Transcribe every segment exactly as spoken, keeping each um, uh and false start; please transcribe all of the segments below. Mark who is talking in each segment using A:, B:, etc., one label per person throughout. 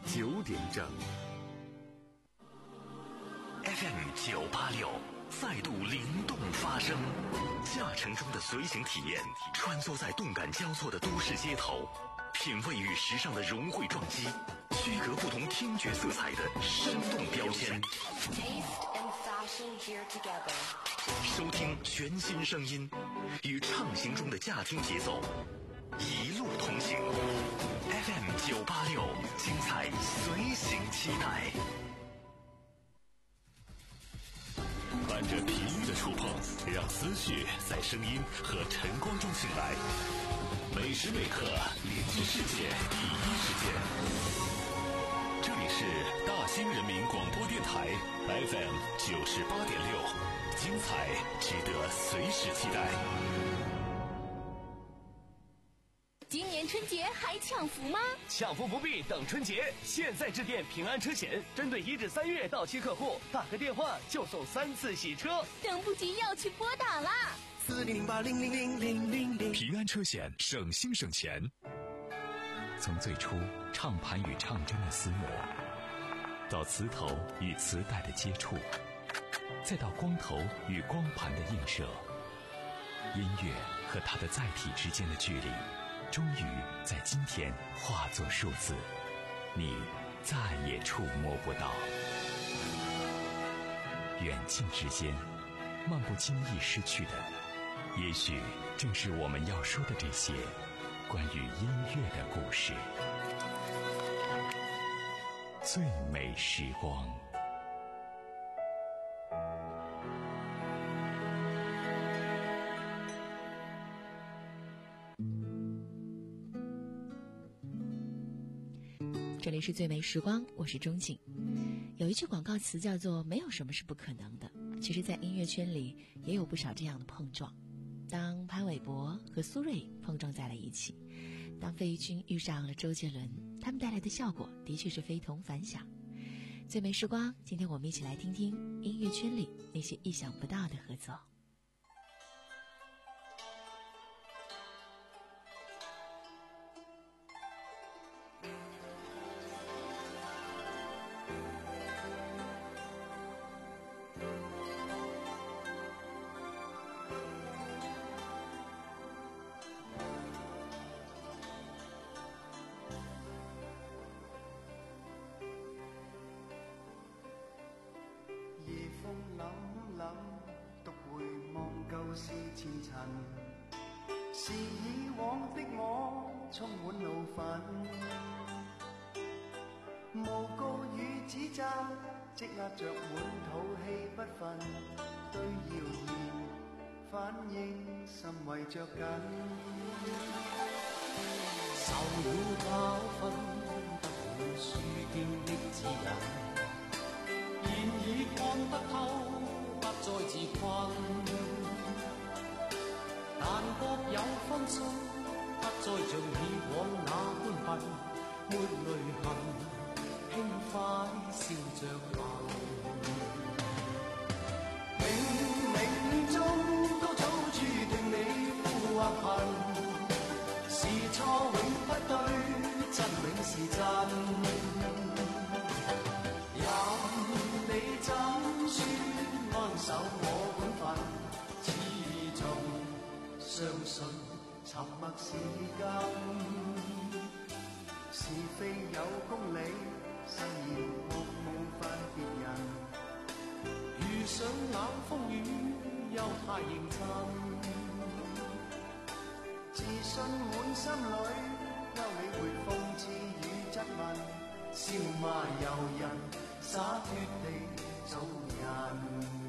A: 九点整。
B: F M 九八六再度灵动发声，驾乘中的随行体验，穿梭在动感交错的都市街头，品味与时尚的融汇撞击，区隔不同听觉色彩的生动标签。收听全新声音，与畅行中的驾听节奏，一路同行。F M 九八六，精彩随行期待。伴着频率的触碰，让思绪在声音和晨光中醒来。每时每刻连接世界第一时间。这里是大兴人民广播电台 F M 九十八点六，精彩值得随时期待。
C: 今年春节还抢福吗？
D: 抢福不必等春节，现在致电平安车险，针对一至三月到期客户，打个电话就送三次洗车。
C: 等不及要去拨打啦！
E: 四零零八零零零零零零。
B: 平安车险，省心省钱。从最初唱盘与唱针的厮磨，到磁头与磁带的接触，再到光头与光盘的映射，音乐和它的载体之间的距离，终于在今天化作数字，你再也触摸不到。远近之间，漫不经意失去的，也许正是我们要说的这些关于音乐的故事。最美时光。
F: 这里是最美时光，我是钟景。有一句广告词叫做没有什么是不可能的，其实在音乐圈里也有不少这样的碰撞。当潘玮柏和苏芮碰撞在了一起，当费玉清遇上了周杰伦，他们带来的效果的确是非同凡响。最美时光，今天我们一起来听听音乐圈里那些意想不到的合作。
G: 是以往的我充滿怒憤，無告與指責積壓着滿肚氣不忿，對謠言反應甚為着緊，受了教訓得了書經的指引，現已看得透不再自困，但各有分數，不再像以往那般笨，沒淚痕，輕快笑着行。冥冥中都早注定你富或貧，是錯永不對，真永是真。任你怎說，安守我本分。相信沉默是金，是非有公理，誓言惡夢犯別人，遇上冷風雨又太認真，自信滿心裏，休理會諷刺與質問，笑罵由人，灑脫地做人。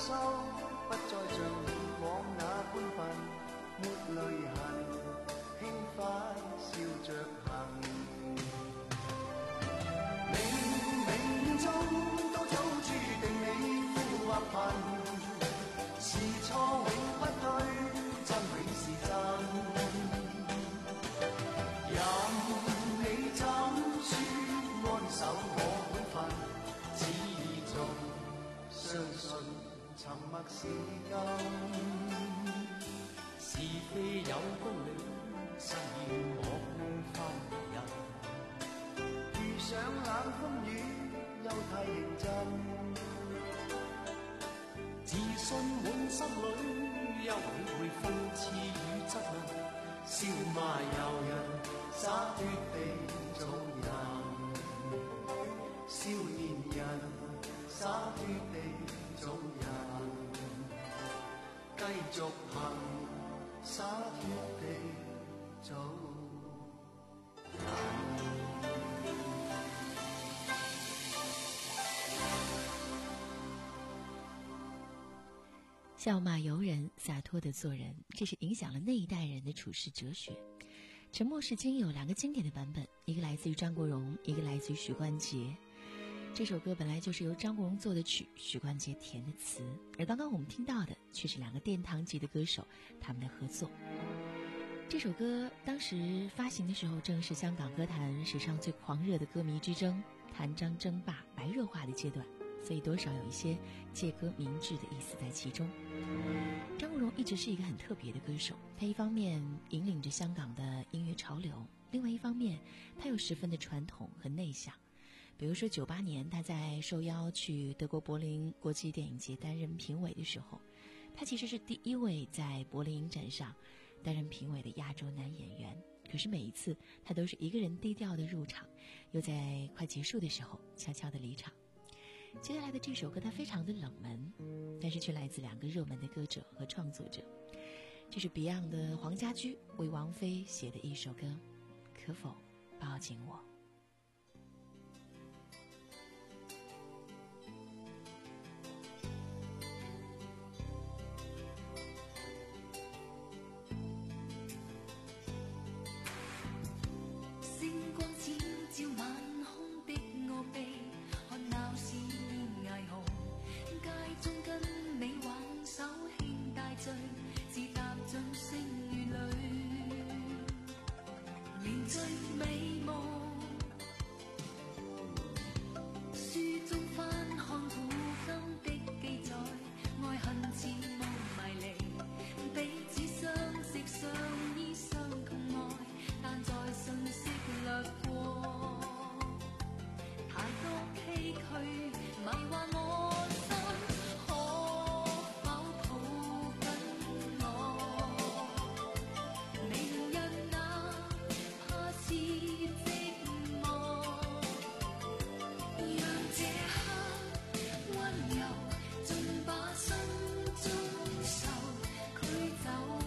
E: 收，不再像以往那般笨，沒淚痕，輕快笑着行。冥冥中都早注定你富或貧，是錯永不對，真永是真。任你怎說安守我本分，始終相信沉默是金。
G: 是非有公理，實現我翻人。
E: 遇上冷風雨，又太認真。
G: 自信滿心裏，又體會諷刺與質問。笑罵由人，灑脱地做人。少年人，灑脱地做人。繼續行，灑脱地做人。
F: 笑骂由人，洒脱地做人，这是影响了那一代人的处世哲学。沉默是金有两个经典的版本，一个来自于张国荣，一个来自于许冠杰。这首歌本来就是由张国荣做的曲，许冠杰填的词，而刚刚我们听到的却是两个殿堂级的歌手他们的合作。这首歌当时发行的时候，正是香港歌坛史上最狂热的歌迷之争、谭张争霸、白热化的阶段，所以多少有一些借歌明志的意思在其中。张国荣一直是一个很特别的歌手，他一方面引领着香港的音乐潮流，另外一方面他又十分的传统和内向。比如说九八年他在受邀去德国柏林国际电影节担任评委的时候，他其实是第一位在柏林影展上担任评委的亚洲男演员。可是每一次他都是一个人低调的入场，又在快结束的时候悄悄的离场。接下来的这首歌它非常的冷门，但是却来自两个热门的歌者和创作者。这是 Beyond 的黄家驹为王菲写的一首歌，可否抱紧我。
A: 星光閃照晚空的我臂，看鬧市霓虹，街中跟你挽手輕帶醉，自踏進星雨裏，連最美夢。書中翻看古今的記載，愛恨似霧迷離，彼此相識相依相同愛，但在瞬息掠過，太多崎嶇迷幻我心，可否抱緊我？明日哪怕是寂寞，讓這刻溫柔盡把心中愁驅走。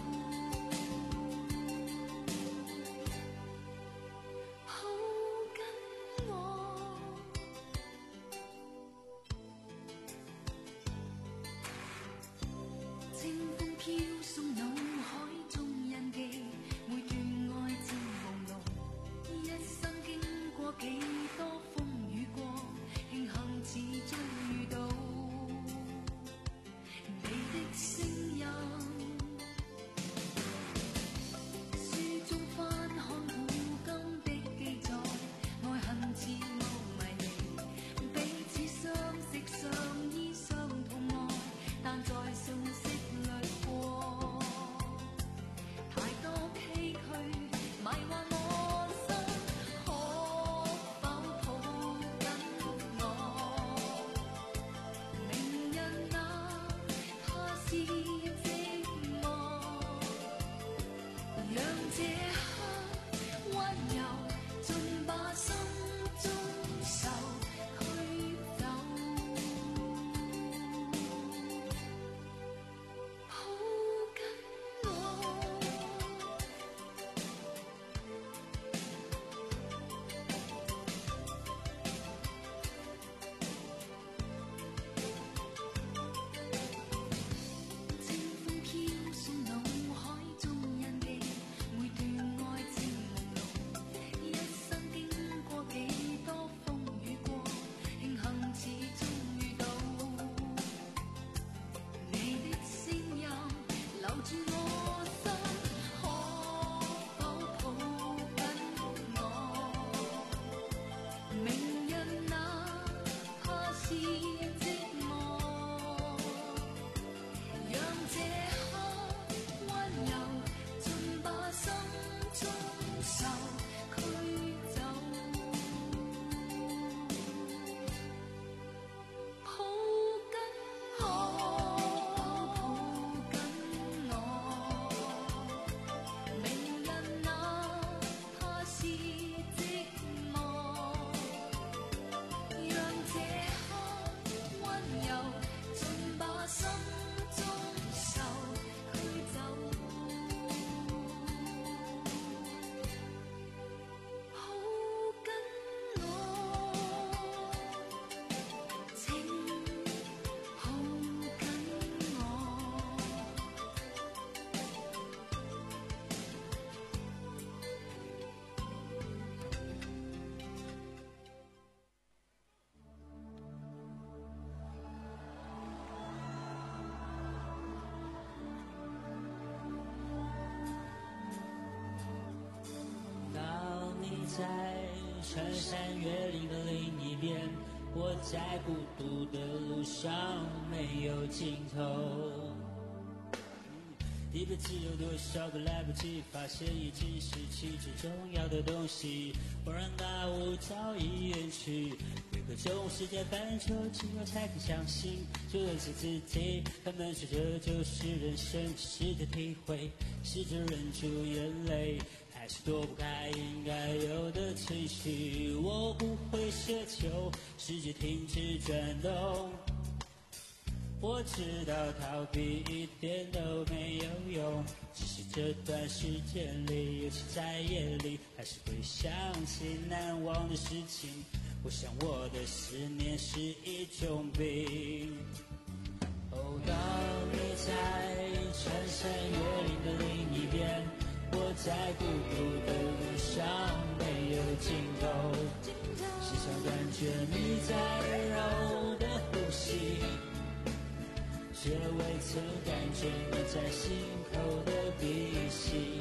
H: 在穿山越岭的另一边，我在孤独的路上没有尽头。一辈子有多少个来不及发现已经失去最重要的东西，恍然大悟早已远去。每个钟时间翻转，只有才肯相信，做的是自己。他们说这就是人生，试着体会，试着忍住眼泪，还是躲不开应该有的情绪。我不会奢求世界停止转动，我知道逃避一点都没有用，只是这段时间里，尤其在夜里，还是会想起难忘的事情。我想我的思念是一种病。哦，当你在穿山越岭的另一边，我在孤独的路上没有尽头，时常感觉你在温柔的呼吸，却未曾感觉你在心口的鼻息。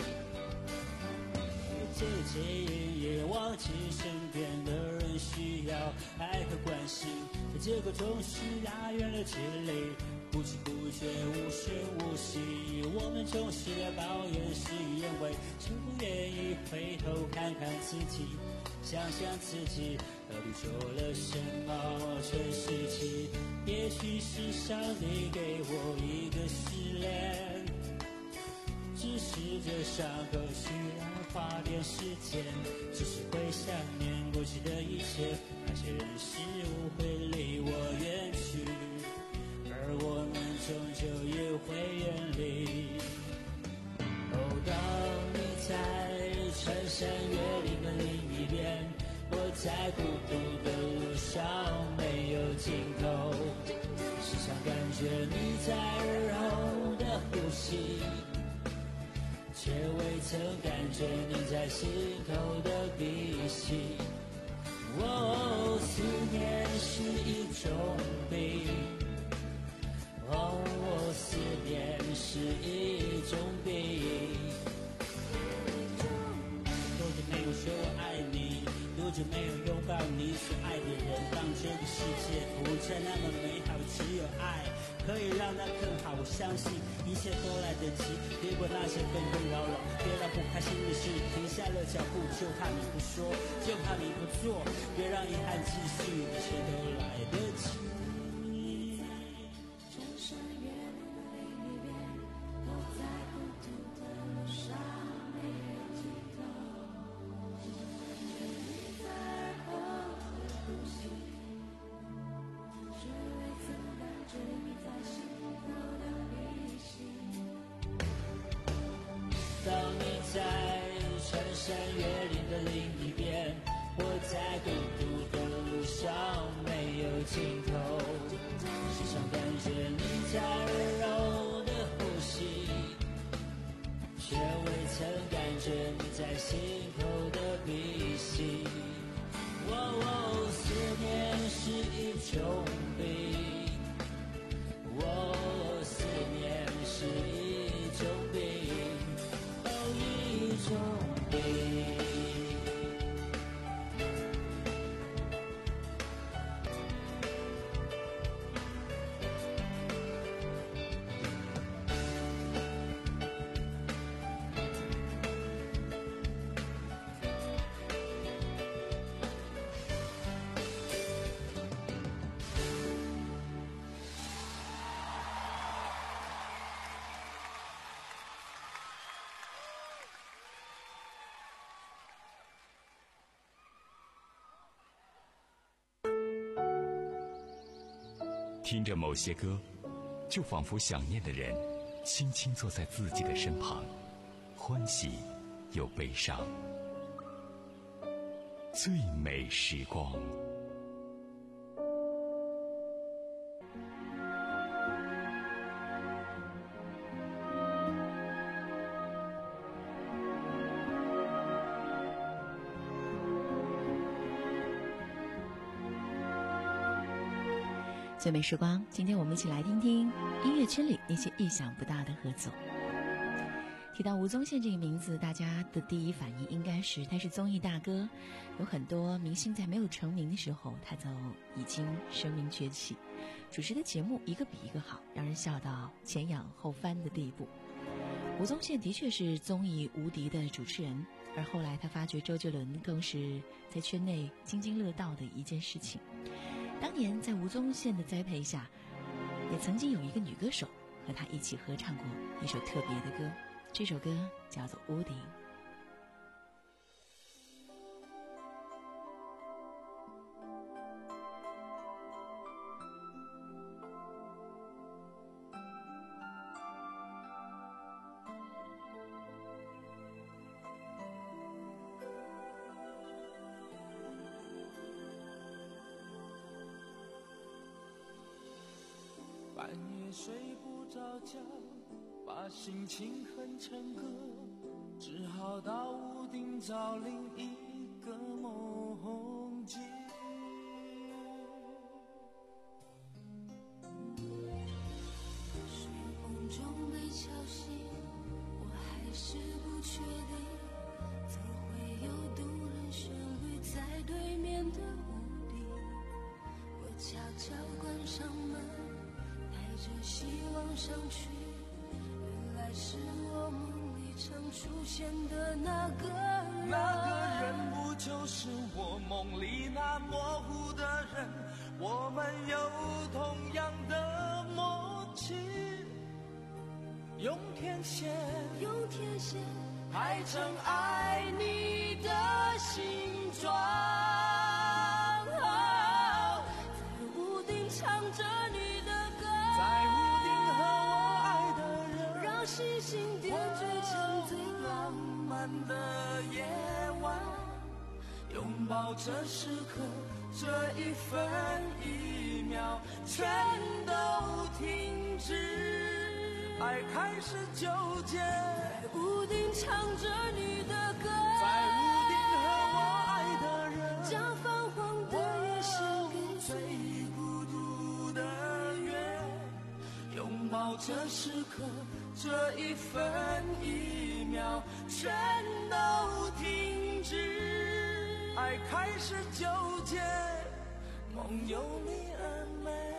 H: 自己也忘记身边的人需要爱和关心，结果总是拉远了距离，不知不觉无声无息。我们总是抱怨事与愿违，却不愿意回头看看自己，想想自己到底做了什么蠢事情。也许是上帝给我一个试炼，只是这伤口需要花点时间，只是会想念过去的一切，那些人事物会离我远去，而我们终究也会远离。哦，当你在穿山越岭的另一边，我在孤独的路上没有尽头，时常感觉你在温柔的呼吸，却未曾感觉你在心头的鼻息。哦，思念是一种病，哦，思念是一种病。多久没有说我爱你，多久没有拥抱你所爱的人，让这个世界不再那么美好，只有爱可以让它更好。我相信一切都来得及，别管那些纷纷扰扰，别让不开心的事停下了脚步，就怕你不说，就怕你不做，别让遗憾继续，一切都来得及。当你在穿山越岭的另一边，我在孤独的路上没有尽头，时常感觉你在温柔的呼吸，却未曾感觉你在心口的鼻息。哦，思念是一种病，哦，思念是一种病，一种病。
B: 听着某些歌，就仿佛想念的人轻轻坐在自己的身旁，欢喜又悲伤。最美时光。
F: 最美时光，今天我们一起来听听音乐圈里那些意想不到的合作。提到吴宗宪这个名字，大家的第一反应应该是他是综艺大哥，有很多明星在没有成名的时候，他就已经声名鹊起，主持的节目一个比一个好，让人笑到前仰后翻的地步。吴宗宪的确是综艺无敌的主持人，而后来他发掘周杰伦更是在圈内津津乐道的一件事情。当年在吴宗宪的栽培下，也曾经有一个女歌手和他一起合唱过一首特别的歌，这首歌叫做《屋顶》。
G: 半夜睡不着觉，把心情哼成歌，只好到屋顶找另一个梦境。
A: 睡梦中被敲醒，我还是不确定，怎会有动人旋律在对面的屋顶。我悄悄关上门，带着希望上去，原来是我梦里常出现的那个人。
G: 那个人不就是我梦里那模糊的人？我们有同样的默契，用天线，
A: 用天线
G: 排成爱你的形状。
A: 在屋顶唱着你的歌，
G: 在屋顶和我爱的人，
A: 让星星点缀成最
G: 浪漫的夜晚，拥抱这时刻，这一分一秒全都停止，爱开始纠结。
A: 在屋顶唱着你的歌，
G: 在屋顶和我爱的人，
A: 将泛黄的夜献给
G: 最孤独的月，拥抱这时刻，这一分一秒全都停止，爱开始纠结，梦有你而美。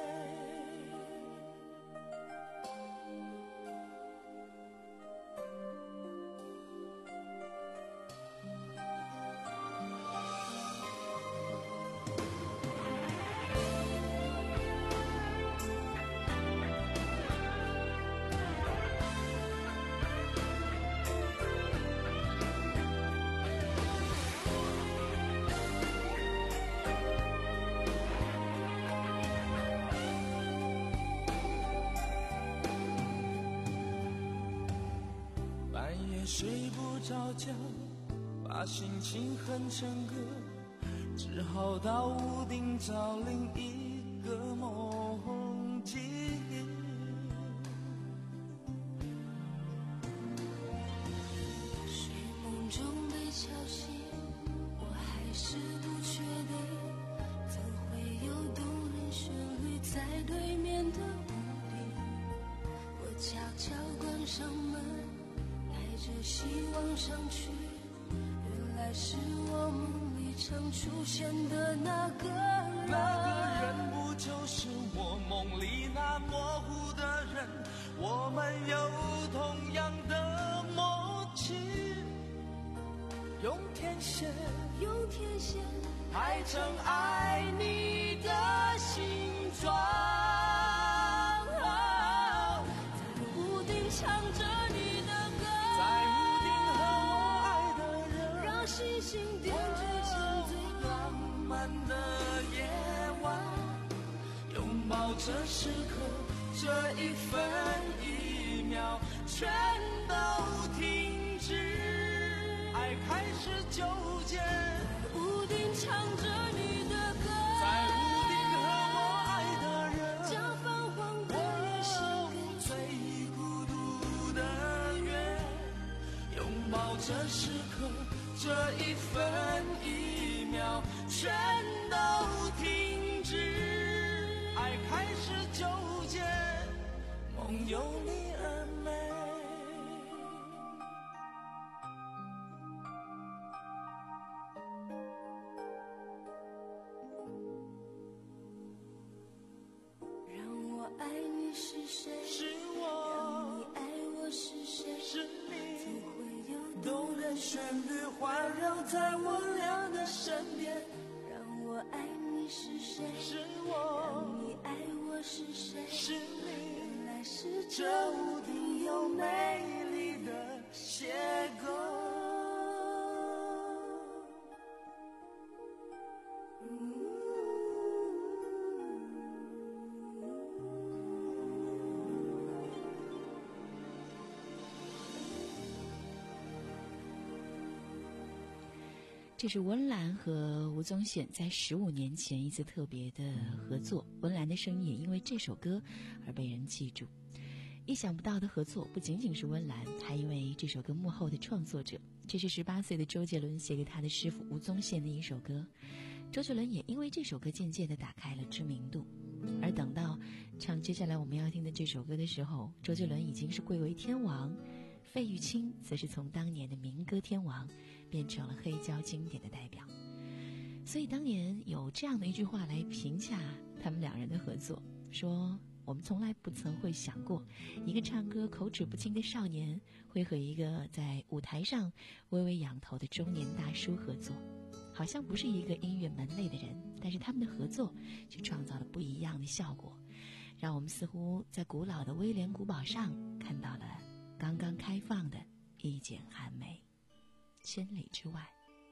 G: 睡不着觉，把心情哼成歌，只好到屋顶找另一个梦境。
A: 睡梦中被敲醒，我还是不确定，怎会有动人旋律在对面的屋顶。我悄悄关上门，带着希望上去，原来是我梦里常出现的那个人。
G: 那个人不就是我梦里那模糊的人？我们有同样的默契，用天线，
A: 用天线
G: 排成爱你的形状。
A: 在屋顶唱着你的歌，
G: 在屋顶和我爱的人，
A: 让星星点缀成最
G: 浪漫的夜晚，拥抱这这时刻，这一分一秒，全都停止。爱开始纠结，
A: 屋顶唱着你的歌，
G: 在屋顶和我爱的人，
A: 将泛黄的夜献给
G: 最孤独的月，拥抱这时刻，这一分一秒，全都停止。爱开始纠结，梦有你而美。
A: 让我爱你是谁？
G: 是
A: 让
G: 我，
A: 你爱我是谁？
G: 是你，
A: 怎会有
G: 动人旋律环绕在我俩的身边。
A: 让我爱你是谁？
G: 是
A: 让
G: 我，
A: 你爱我是谁？
G: 是你，
A: 原来是
G: 这
A: 这
G: 屋顶有美丽的邂逅。
F: 这是温岚和吴宗宪在十五年前一次特别的合作，温岚的声音也因为这首歌而被人记住。意想不到的合作不仅仅是温岚，还因为这首歌幕后的创作者，这是十八岁的周杰伦写给他的师傅吴宗宪的一首歌。周杰伦也因为这首歌渐渐地打开了知名度，而等到唱接下来我们要听的这首歌的时候，周杰伦已经是贵为天王，费玉清则是从当年的民歌天王变成了黑胶经典的代表。所以当年有这样的一句话来评价他们两人的合作，说我们从来不曾会想过一个唱歌口齿不清的少年会和一个在舞台上微微仰头的中年大叔合作，好像不是一个音乐门类的人，但是他们的合作却创造了不一样的效果，让我们似乎在古老的威廉古堡上看到了刚刚开放的一剪寒梅。千里之外，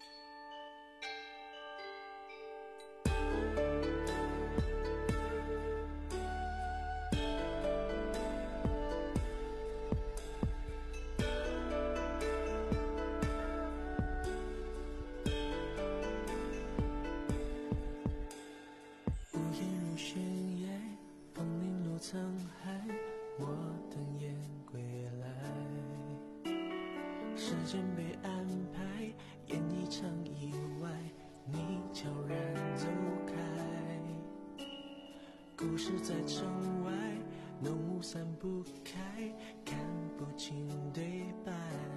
G: 无言如悬崖，风铃落沧海，我等雁归来。时间被安排，演一场意外，你悄然走开。故事在城外，浓雾散不开，看不清对白。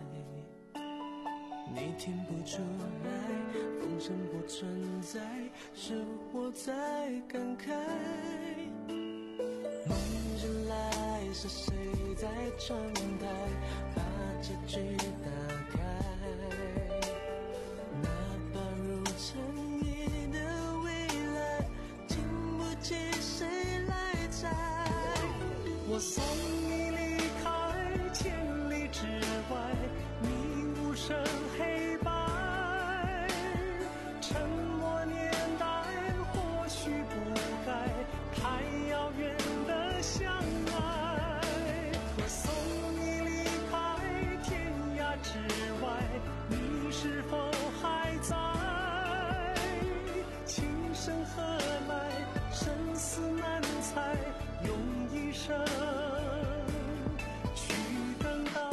G: 你听不出来，风声不存在，是我在感慨。梦醒来，是谁在窗台把结局打开？那把如尘埃的未来，经不起谁来摘。我送你离开千里之外，你无声黑白，沉默年代或许不该太遥远的相爱。我送你离开天涯之外，你是否还在？情深何来，生死难猜，用一生去等待。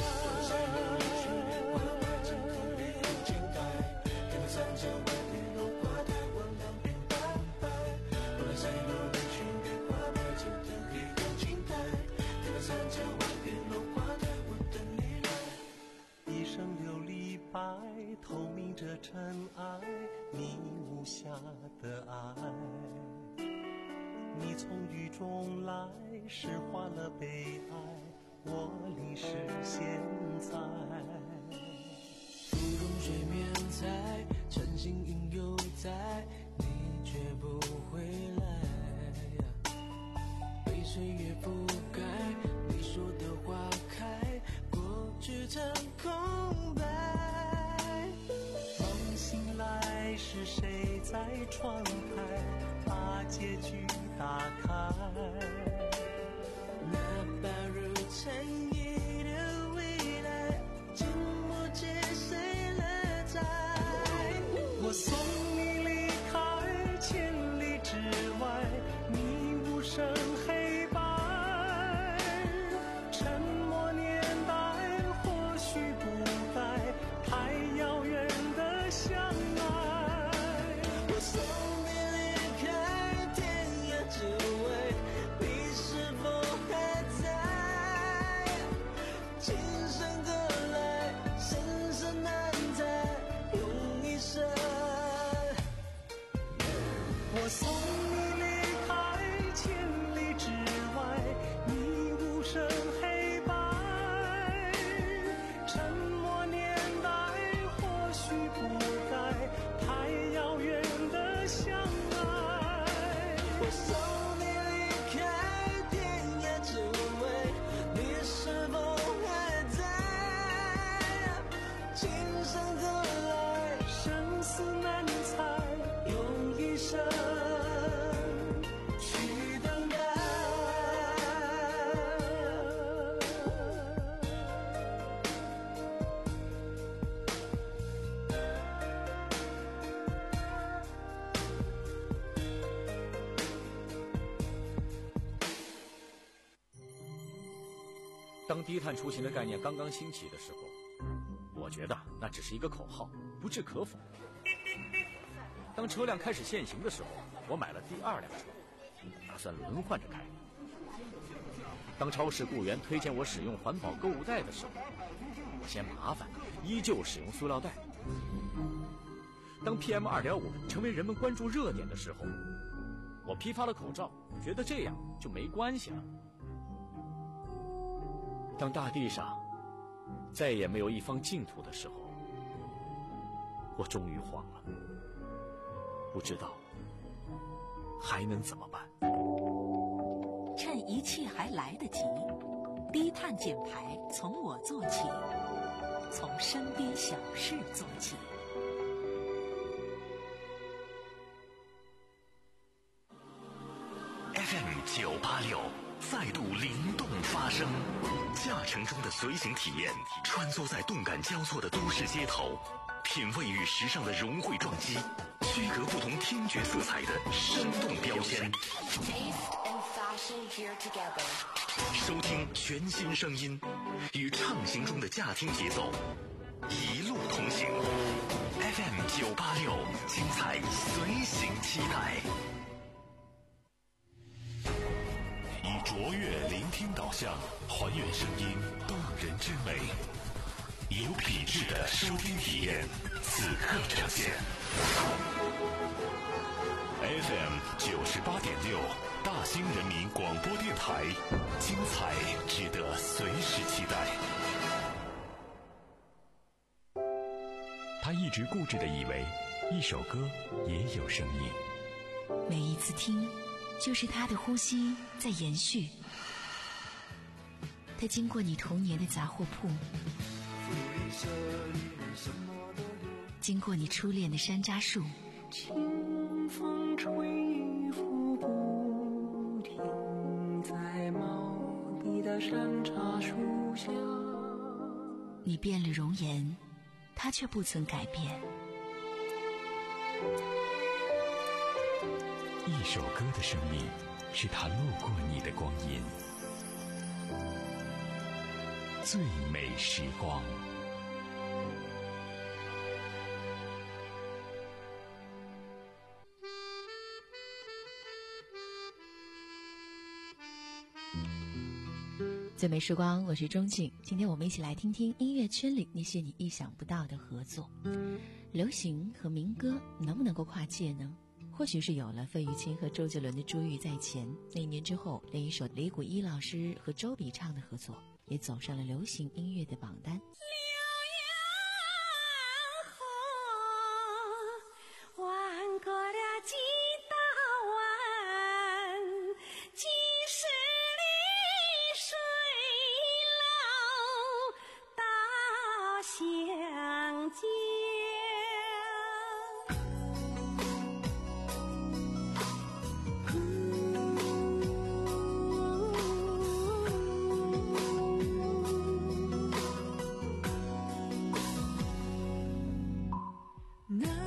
G: 一生琉璃白，透明着尘埃，你无瑕的爱。你从雨中来，诗化了悲哀，我淋湿现在。芙蓉水面在，晨星云犹在，你却不回来。被岁月覆盖，你说的花开，过去成空白。梦醒来，是谁在窗台把结局
H: 打开。那般如尘埃的未来，经不起谁来摘。我送你离开千里之外，你无声黑白。沉默年代或许不该太遥远的相爱。我送你离开天涯之外，你是否还在？今生何来，生死难猜，用一生。我送你离开千里之外，你无声黑白。沉默年代或许不该太遥远的相爱。我送你离开天涯之外，你是否还在？今生何来，生死难猜，用一生去等待。
I: 当低碳出行的概念刚刚兴起的时候，我觉得那只是一个口号，不置可否。当车辆开始限行的时候，我买了第二辆车，打算轮换着开。当超市雇员推荐我使用环保购物袋的时候，我嫌麻烦，依旧使用塑料袋。当 P M 二点五 成为人们关注热点的时候，我批发了口罩，觉得这样就没关系了。当大地上再也没有一方净土的时候，我终于慌了，不知道还能怎么办。
J: 趁一切还来得及，低碳减排从我做起，从身边小事做起。
B: F M 九八六再度灵动发声，驾乘中的随行体验，穿梭在动感交错的都市街头，品味与时尚的融汇撞击，区隔不同听觉色彩的生动标签。收听全新声音，与畅行中的驾听节奏，一路同行。F M 九八六，精彩随行期待。以卓越聆听导向，还原声音动人之美，以有品质的收听体验，此刻呈现。F M 九十八点六，大兴人民广播电台，精彩值得随时期待。他一直固执地以为，一首歌也有生命。
F: 每一次听，就是他的呼吸在延续。他经过你童年的杂货铺，经过你初恋的山楂树，
E: 清风吹拂不停，在茂密的山楂树下。
F: 你变了容颜，他却不曾改变。
B: 一首歌的生命，是他路过你的光阴。最美时光。
F: 最美时光，我是钟静。今天我们一起来听听音乐圈里那些你意想不到的合作。流行和民歌能不能够跨界呢？或许是有了费玉清和周杰伦的珠玉在前，那一年之后，连一首李谷一老师和周笔畅的合作也走上了流行音乐的榜单。
A: 弯过了几道弯，几十里水流到乡间。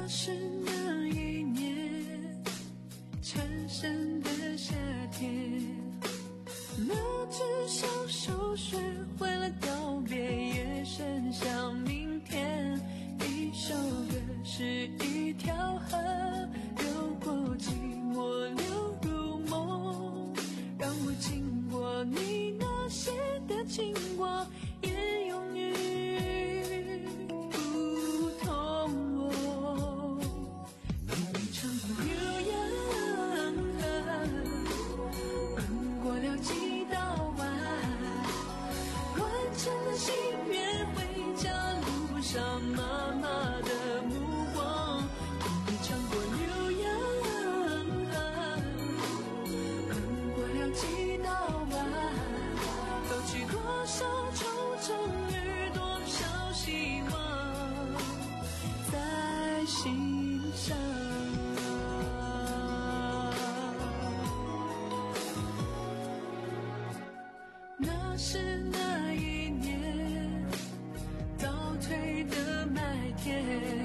A: 那是那一年缠身的夏天，那只小手学会了告别，也伸向明天。一首歌是一条河，流过寂寞流入梦，让我经过你那些的经过，也永远不同我。你唱过浏阳河，奔过了几道弯，完成了心愿，回家路上妈妈的目光。你唱过浏阳河，奔过了几道弯，勾起多少惆怅与多少希望在心上。那是那一年倒退的麦田，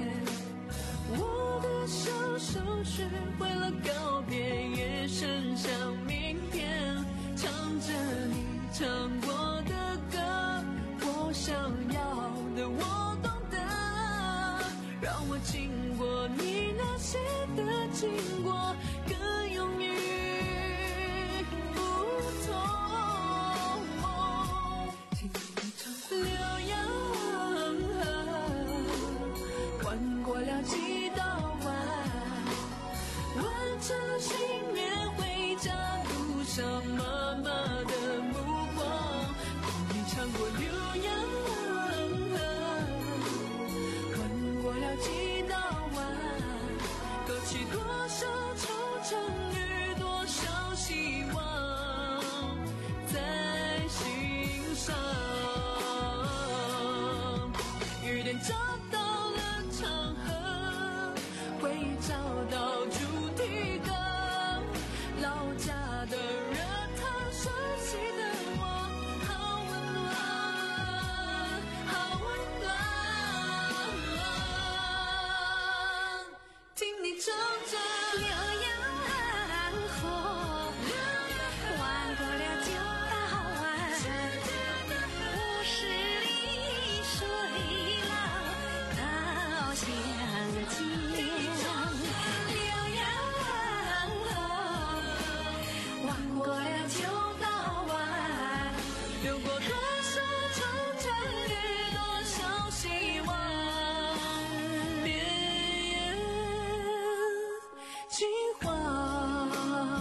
A: 我的小手学会了告别，也伸向明天，唱着你唱过的歌，我想要的我懂得，让我经过你那些的经过，更永远不同。浏阳河，换过了几道弯，完成了心愿，回家路上妈妈的目光。你唱过浏阳河，换过了几道弯，勾起多少惆怅与多少希望在心上。雨点找到了场合，回忆找到主题歌，老家的热汤，熟悉的我，好温暖，好温暖。听你唱着浏阳河，弯过了九道弯，五十里水浪到湘江。浏阳河，弯过了九道弯，流过多少惆怅与多少希望，边缘金黄。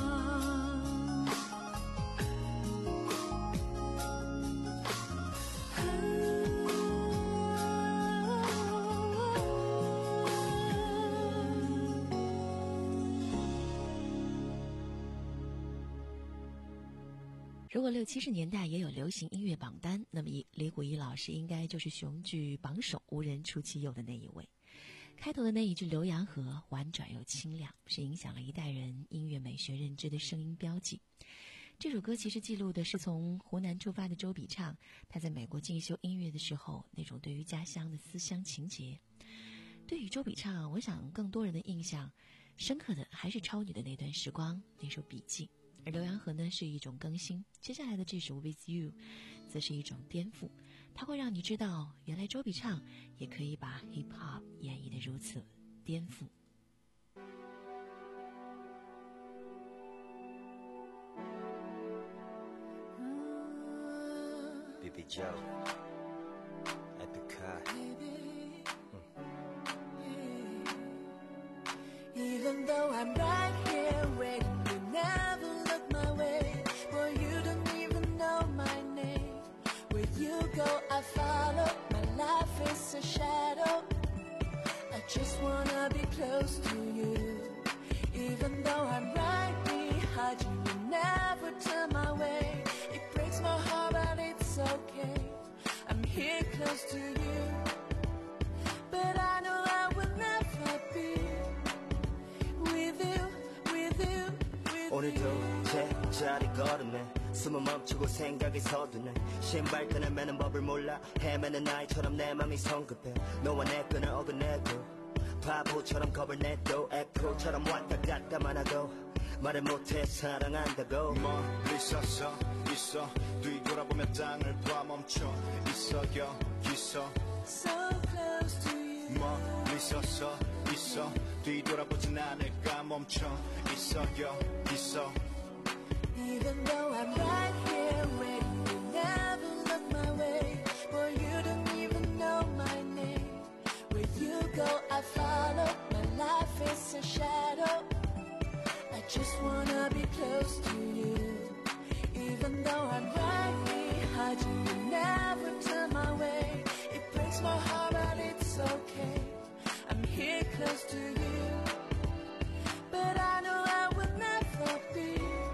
F: 如果六七十年代也有流行音乐榜单，那么李谷一老师应该就是雄踞榜首无人出其右的那一位。开头的那一句浏阳河，婉转又清亮，是影响了一代人音乐美学认知的声音标记。这首歌其实记录的是从湖南出发的周笔畅，他在美国进修音乐的时候那种对于家乡的思乡情结。对于周笔畅，我想更多人的印象深刻的还是超女的那段时光，那首笔记。而浏阳河呢是一种更新，接下来的这首 With You 则是一种颠覆，它会让你知道原来周笔畅也可以把 hip hop 演绎得如此颠覆。
K: B B Joe Epic
A: Even though I'm right here waiting, you never look my way. Boy, you don't even know my name. Where you go, I follow. My life is a shadow. I just wanna be close to you. Even though I'm right behind you, you never turn my way. It breaks my heart, but it's okay. I'm here close to you, but I know I will never be with you, with you, with
K: 오늘도
A: you.
K: 제자리 걸음에 숨을 멈추고 생각이 서두네. 신발끈을 매는 법을 몰라 헤매는 아이처럼 내 맘이 성급해. 너와 내 끈을 어긋내고 바보처럼 겁을 내도 에코처럼 왔다 갔다만 하고 말을 못해 사랑한다고
L: 멀리서 서 있어 뒤돌아보며 땅을 봐 멈춰 있어 여기서
A: So close to you
L: 멀리서 서 있어 뒤돌아보진 않을까 멈춰 있어 여기서
A: Even though I'm right here waiting, you never look my way. Boy, you don't even know my name. Where you go, I follow. My life is a shadow. I just wanna be close to you. Even though I'm right behind you, you never turn my way. It breaks my heart, but it's okay. I'm here close to you, but I know I will never be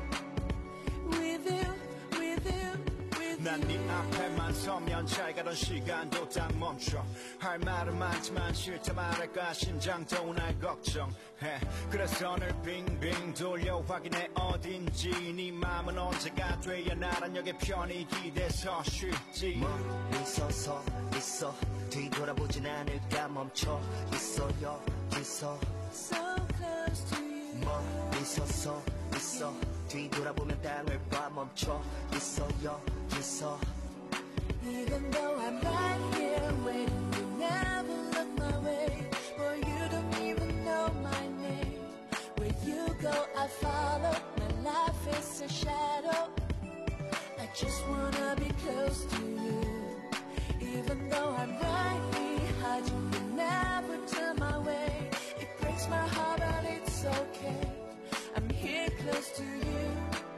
A: with you, with you, with you.
L: 난 네 앞에만 서면 잘 가던 시간도 딱 멈춰 할 말은 많지만 싫다 말할까 심장도 날 걱정해 그래서 늘 빙빙 돌려 확인해 어딘지 네 맘은 언제가 돼야 나란 역의 편히 기대서 쉴지
K: 멀리서 서 있어 뒤돌아보진 않을까 멈춰 있어 여기서
A: So close to you
K: 멀리서 서 있어 뒤돌아보면 땅을 봐 멈춰 있어 여기서
A: Even though I'm right here waiting, you never look my way. Boy, you don't even know my name. Where you go, I follow. My life is a shadow. I just wanna be close to you. Even though I'm right behind you, you never turn my way. It breaks my heart, but it's okay. I'm here close to you,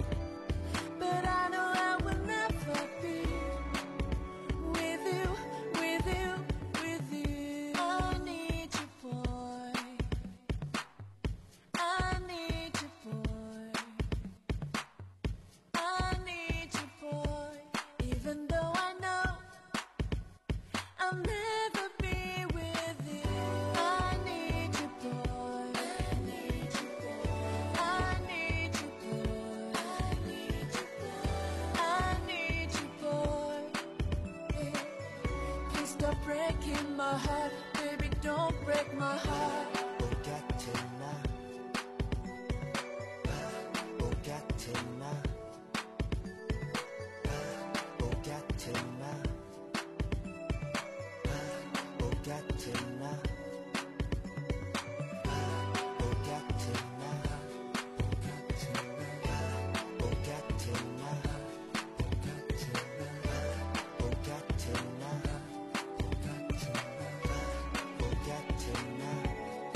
A: but I know I will never be with you, with you, with you. I need you, boy. I need you, boy. I need you, boy. Even though I know I'll never be with you. I need you, boy. I need you, boy. I need you, boy. I need you, boy. I need you, boy. Please stop breaking my heart, baby. Don't break my heart.
K: 바보 같은 나 바보 같은 나 바보 같은 나 바보 같은 나 바보 같은 나 바보 같은 나 바보 같은 나 바보 같은 나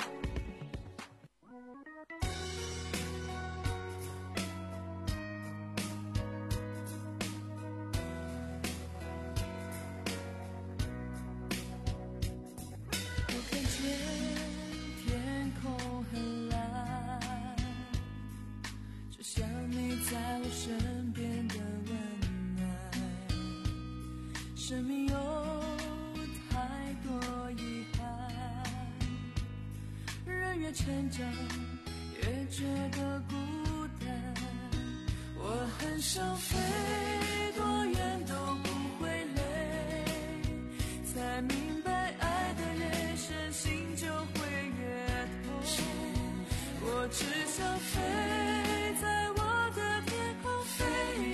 A: 我看见天空很蓝，就像你在我身边的温暖。生命有太多遗憾，人越成长越觉得孤单。我很想飞，多远都不会累，才明白爱的越深，心就会越痛。我只想飞，在我的天空飞，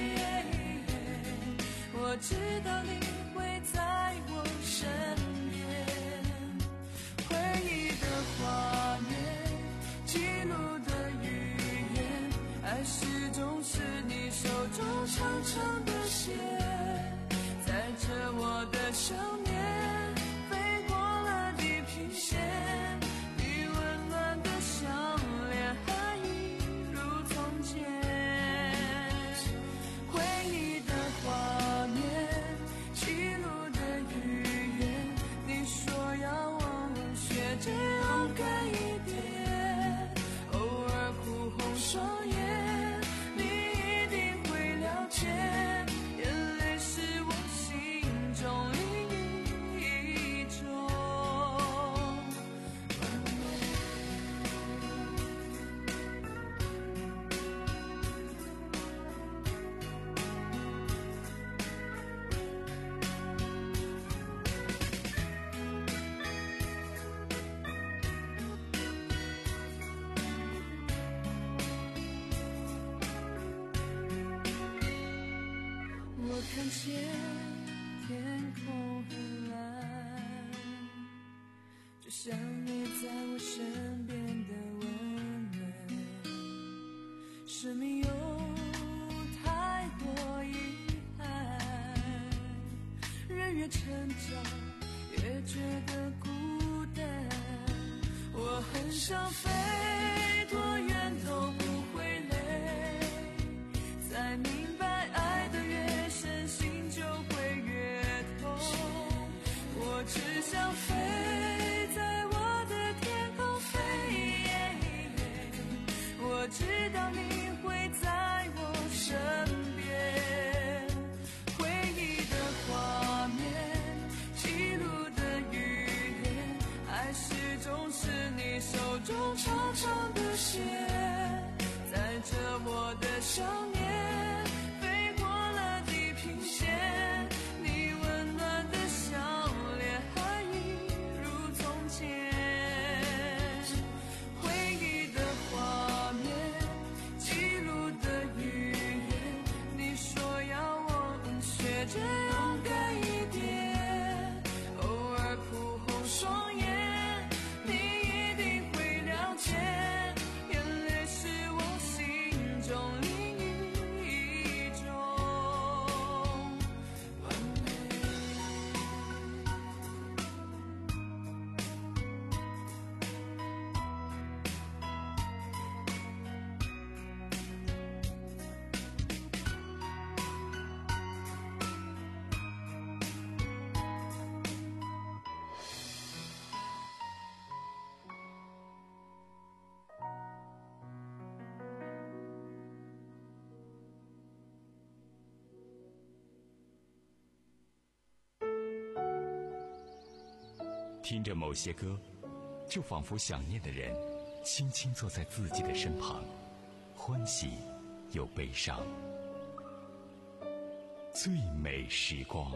A: 我知道你会在我身边。回忆的画面，记录的语言，爱始终是你手中长长的线，载着我的想念，飞过了地平线，你温暖的笑脸还一如从前。回忆的画面，记录的语言，你说要我学着勇敢一点，偶尔哭红双眼，你一定会了解，眼前天空很蓝，就像你在我身边的温暖。生命有太多遗憾，人越成长越觉得孤单。我很想飞多远都不会累，才明白爱的越深心就会越痛。我只想飞在我的天空飞，我知道你会在我身边。回忆的画面，记录的语言，爱始终是你手中长长的线，载着我的想念，飞过了地平线。你温暖的笑脸还一如从前。回忆的画面，记录的语言，你说要我们学着勇敢一点，偶尔哭红双眼，你一定会了解，眼泪是我心中另一种完美。
B: 听着某些歌，就仿佛想念的人轻轻坐在自己的身旁，欢喜又悲伤。最美时光。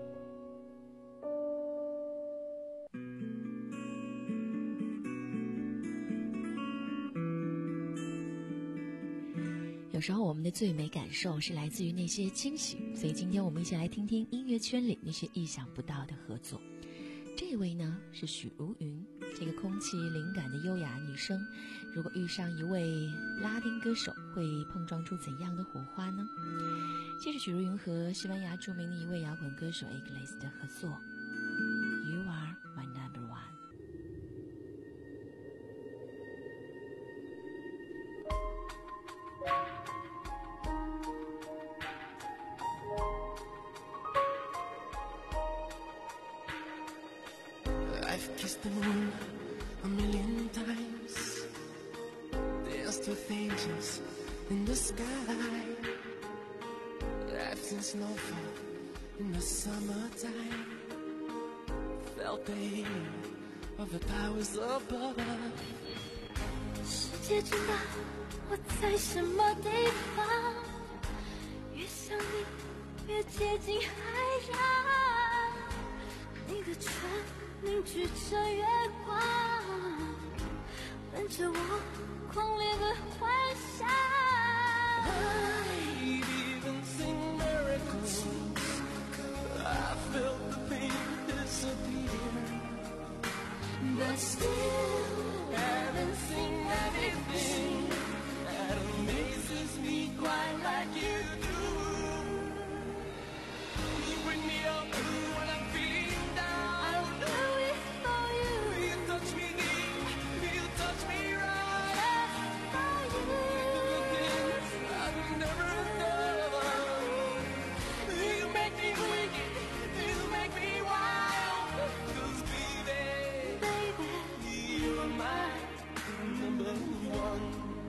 F: 有时候我们的最美感受是来自于那些惊喜，所以今天我们一起来听听音乐圈里那些意想不到的合作。这位呢是许茹芸，这个空气灵感的优雅女生，如果遇上一位拉丁歌手，会碰撞出怎样的火花呢？这是许茹芸和西班牙著名的一位摇滚歌手 Iglesias 的合作 You Are My Number One。
E: I've kissed the moon a million times, danced with angels in the sky. I've seen snowfall in the summertime, felt the heat of the powers above.
A: 世界真大，我在什么地方？越想你，越接近海洋。你的唇凝聚着月光，吻着我狂烈的幻想。
E: I've even seen miracles, I felt the pain disappear,
A: But still
E: haven't seen anything that amazes me quite like you do. You bring me up when I'm feeling down.
A: I'll do it for you.
E: You touch me deep, you touch me right.
A: For you.
E: Things I've never done. You make me weak, you make me wild. 'Cause baby,
A: Baby,
E: you are my number one.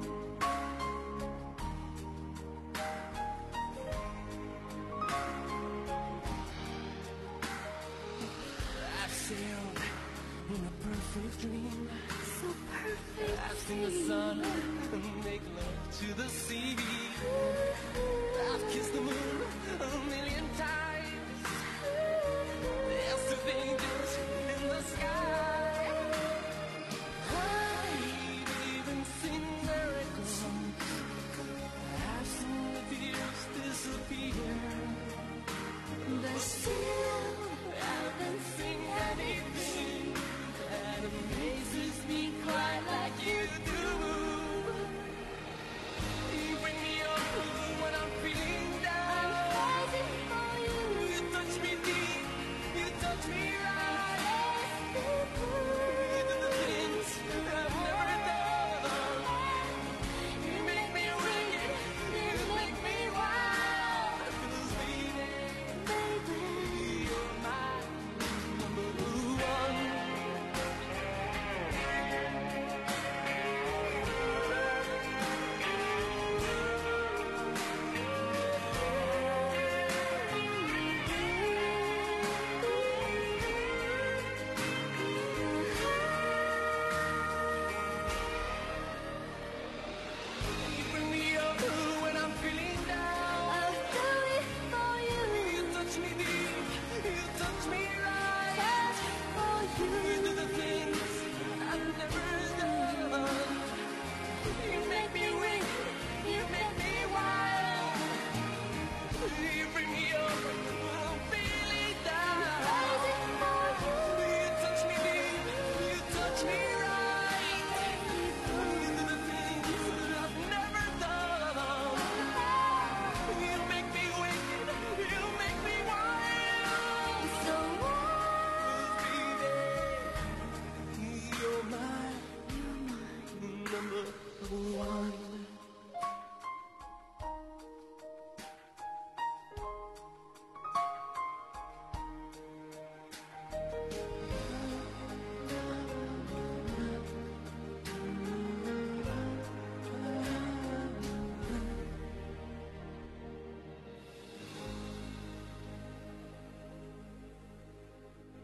E: I've sailed in a perfect dream.
A: so perfect.
E: I've seen the sun make love to the sea. I've kissed the moon a million times, danced with angels in the sky. I've even seen miracles, I've seen the tears disappear,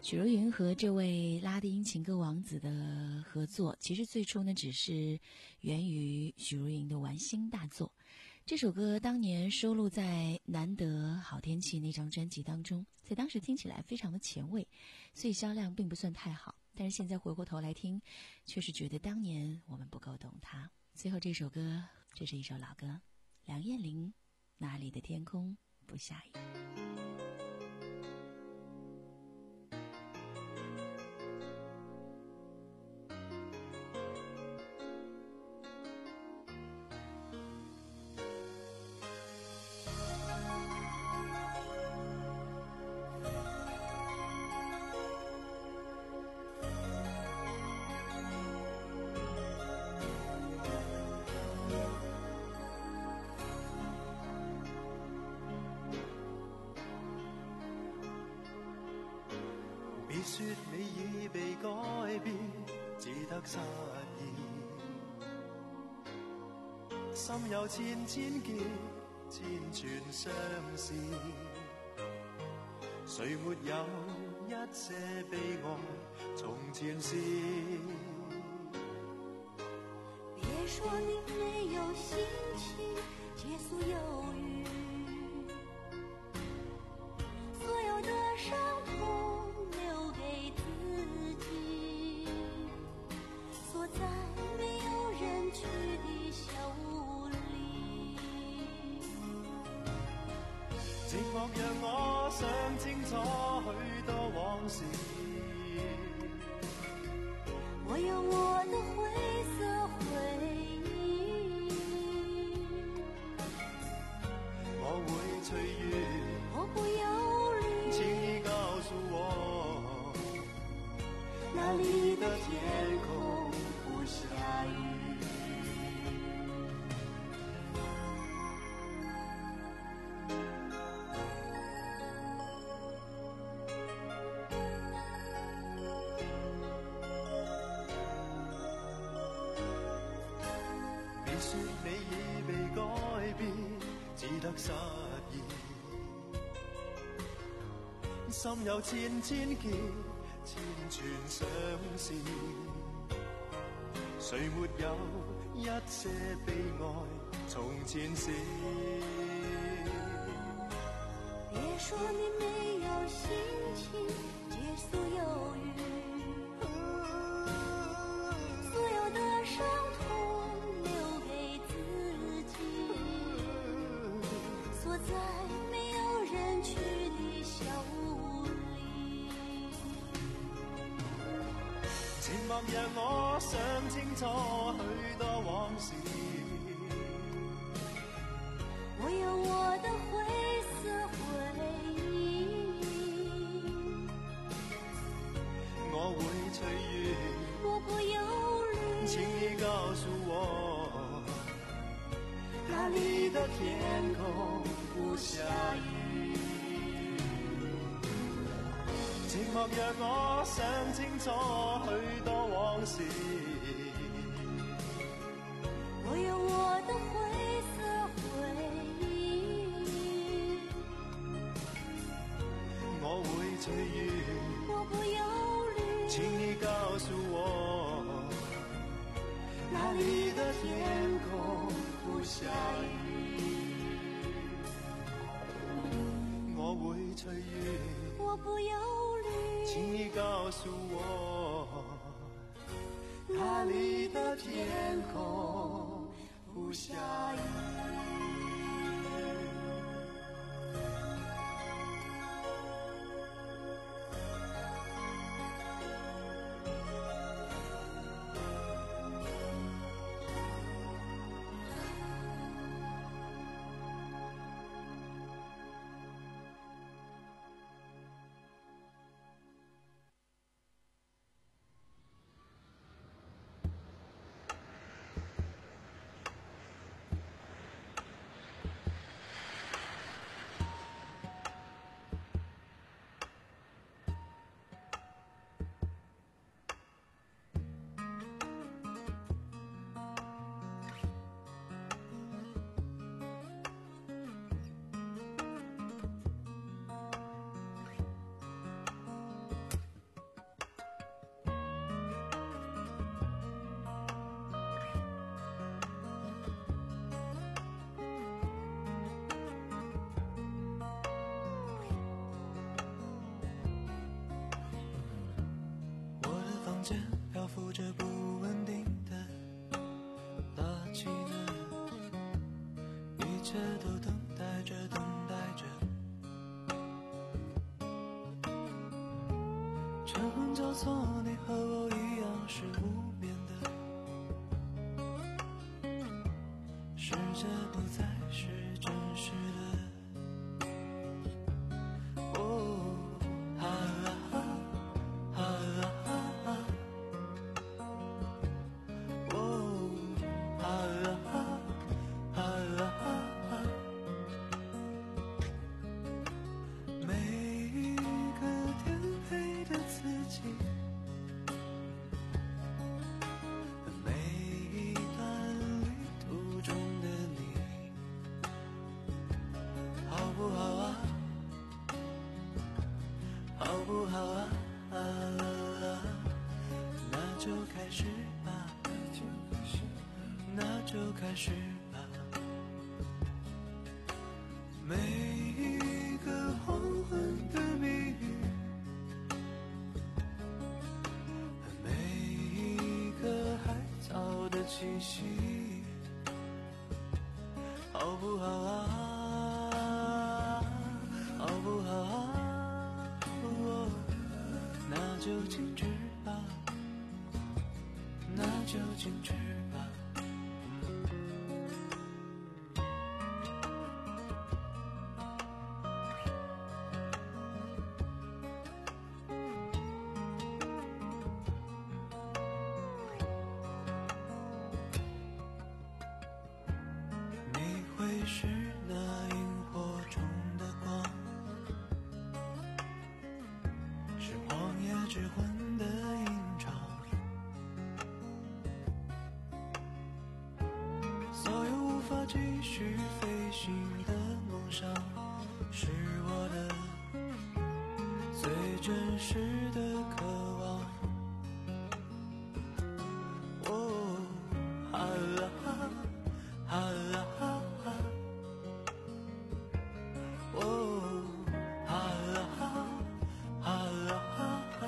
F: 许茹芸和这位拉丁情歌王子的合作，其实最初呢只是源于许茹芸的玩心大作。这首歌当年收录在《难得好天气》那张专辑当中，在当时听起来非常的前卫，所以销量并不算太好。但是现在回过头来听，确实觉得当年我们不够懂它。最后这首歌，这是一首老歌，梁艳玲《哪里的天空不下雨》。
E: 别说你已被改变，只得失意。心有千千结，千串相思。谁没有一些悲哀？从前事。
A: 别说你没有心情结束忧郁，所有的伤痛留给自己，锁在没有人去的小屋里。
E: 寂寞让我想清楚许多往事，
A: 我有我的灰色回忆，
E: 我会随缘，
A: 我不忧虑，
E: 请你告诉我，
A: 哪里的天空不下雨。
E: 别说你已被改变，只得失意。心有千千结，千串相思。谁没有一些悲哀？从前事。
A: 别说你没有心情结束忧郁，所有的伤痛留给自己，锁在没有人去的小屋里。
E: 寂寞让我想清楚许多往事，
A: 我有我的灰色回忆，
E: 我会随缘，
A: 我不忧虑，
E: 请你告诉我，
A: 哪里的天空不下雨。
E: 寂寞让我想清楚许多往事，
A: 我有我的灰色回忆，
E: 我会随缘，
A: 我不忧虑，
E: 请你告诉我，
A: 哪里的天空不下雨。
E: 我会随缘，
A: 我不忧虑，
E: 请你告诉我，
A: 哪里的天空不下雨。
E: 浮着不稳定的大气呢，一切都等待着等待着，晨昏交错，你和我一样是无眠的，世界不再是真实的。哦，啊啊啊啊啊！哦，啊啊啊啊啊！每一个颠沛的自己，每一段旅途中的你，好不好啊？好不好啊？啊那就开始吧，那就开始吧。每一个黄昏的谜语，每一个海藻的气息，好不好啊？好不好啊？哦，那就静止吧，那就静止吧。你会是那萤火中的光，是荒野之魂的吟唱，所有无法继续飞行的梦想，是我的最真实的渴望。哦，啊啊啊啊啊！哦，啊啊啊啊啊！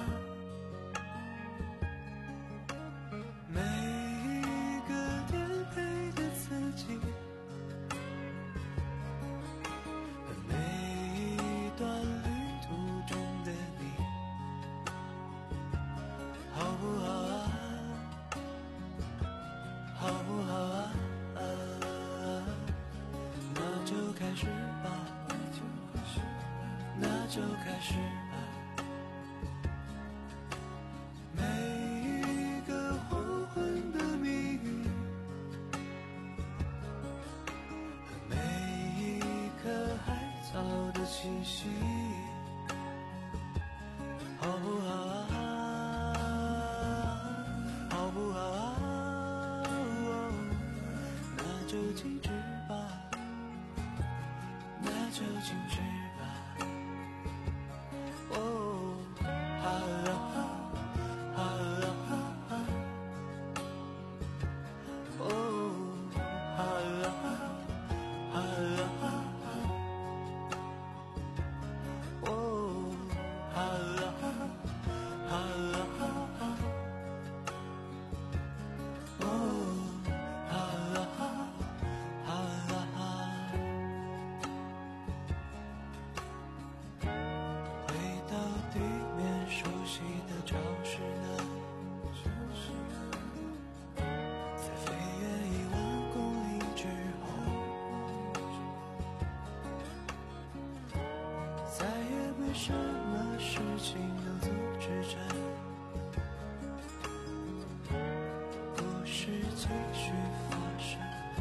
E: 每一个颠沛的自己，每一段旅途中的你，好不好啊？好不好啊？那就开始吧，那就开始吧。每一个黄昏的谜语，每一颗海藻的气息，好不好啊？好不好啊？哦，那就静止吧，那就静止吧。哦，啊啊啊啊啊！哦，啊啊啊啊啊！哦，啊啊啊啊啊！哦，啊啊啊啊！回到地面熟悉的潮湿呢，在飞越一万公里之后，再也没什么事情能阻止着故事继续发生。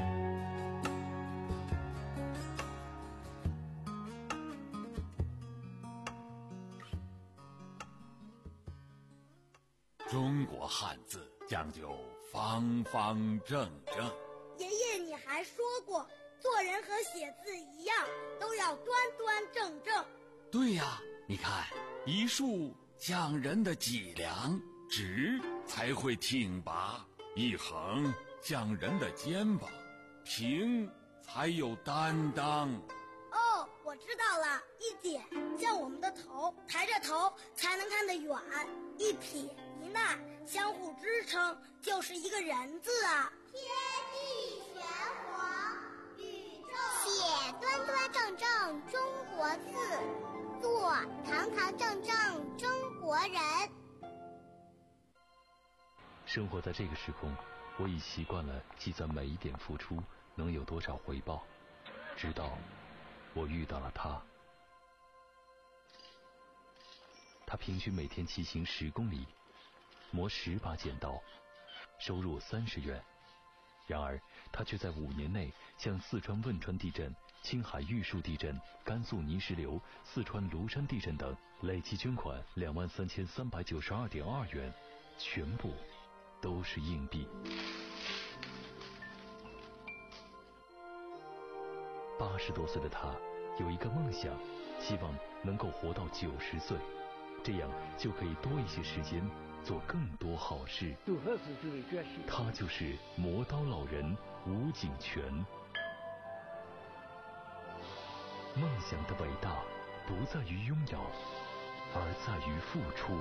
M: 中国汉字讲究方方正正。
N: 爷爷，你还说过，做人和写字一样，都要端端正正。
M: 对呀，你看，一竖讲人的脊梁，直才会挺拔；一横讲人的肩膀，平才有担当。
N: 哦，我知道了，一点像我们的头，抬着头才能看得远；一撇一捺相互支撑，就是一个人字啊。
O: 天地玄黄，宇宙写端端正正中国字，做堂堂正正中国人。
P: 生活在这个时空，我已习惯了计算每一点付出能有多少回报，直到我遇到了他。他平均每天骑行十公里，磨十把剪刀，收入三十元。然而，他却在五年内向四川汶川地震、青海玉树地震、甘肃泥石流、四川庐山地震等累计捐款两万三千三百九十二点二元，全部都是硬币。八十多岁的他有一个梦想，希望能够活到九十岁，这样就可以多一些时间做更多好事。他就是磨刀老人吴景全。梦想的伟大不在于拥有，而在于付出。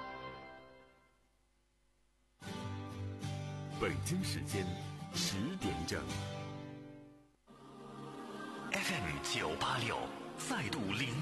B: 北京时间十点整 ，F M 九八六再度领